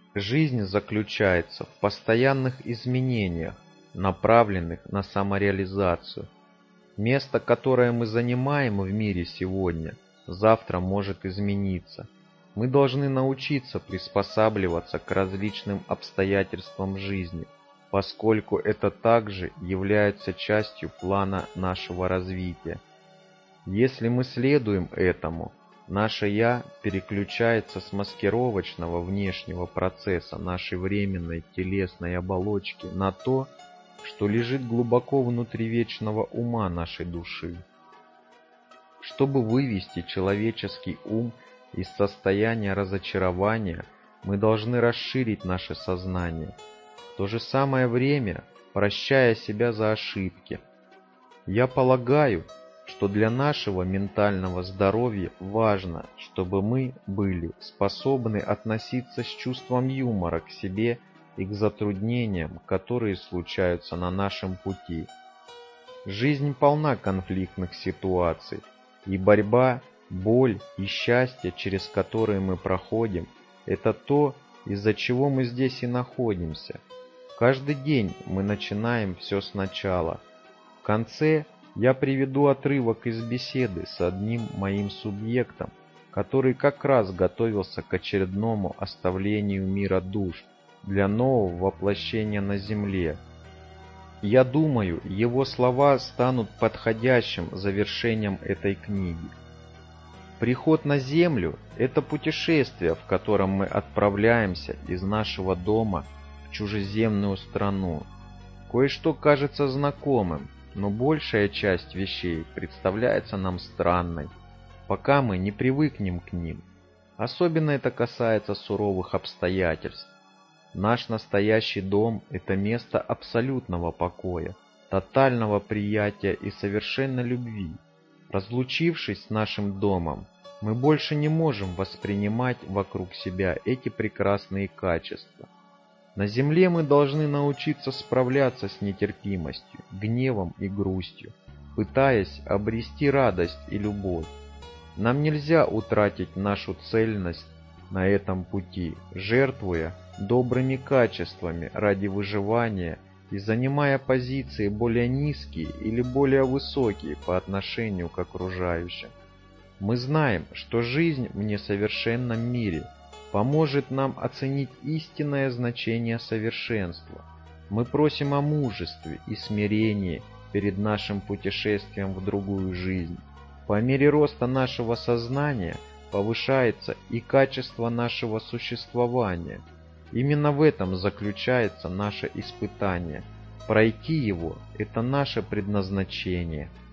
Жизнь заключается в постоянных изменениях, направленных на самореализацию. Место, которое мы занимаем в мире сегодня, завтра может измениться. Мы должны научиться приспосабливаться к различным обстоятельствам жизни, поскольку это также является частью плана нашего развития. Если мы следуем этому, наше «я» переключается с маскировочного внешнего процесса нашей временной телесной оболочки на то, что лежит глубоко внутри вечного ума нашей души. Чтобы вывести человеческий ум из состояния разочарования, мы должны расширить наше сознание, в то же самое время прощая себя за ошибки. Я полагаю, что для нашего ментального здоровья важно, чтобы мы были способны относиться с чувством юмора к себе и к затруднениям, которые случаются на нашем пути. Жизнь полна конфликтных ситуаций, и борьба, боль и счастье, через которые мы проходим, это то, из-за чего мы здесь и находимся. Каждый день мы начинаем все сначала. В конце я приведу отрывок из беседы с одним моим субъектом, который как раз готовился к очередному оставлению мира душ для нового воплощения на Земле. Я думаю, его слова станут подходящим завершением этой книги. Приход на Землю – это путешествие, в котором мы отправляемся из нашего дома в чужеземную страну. Кое-что кажется знакомым, но большая часть вещей представляется нам странной, пока мы не привыкнем к ним. Особенно это касается суровых обстоятельств. Наш настоящий дом – это место абсолютного покоя, тотального приятия и совершенной любви. Разлучившись с нашим домом, мы больше не можем воспринимать вокруг себя эти прекрасные качества. На Земле мы должны научиться справляться с нетерпимостью, гневом и грустью, пытаясь обрести радость и любовь. Нам нельзя утратить нашу цельность на этом пути, жертвуя добрыми качествами ради выживания и занимая позиции более низкие или более высокие по отношению к окружающим. Мы знаем, что жизнь в несовершенном мире поможет нам оценить истинное значение совершенства. Мы просим о мужестве и смирении перед нашим путешествием в другую жизнь. По мере роста нашего сознания повышается и качество нашего существования. Именно в этом заключается наше испытание. Пройти его – это наше предназначение.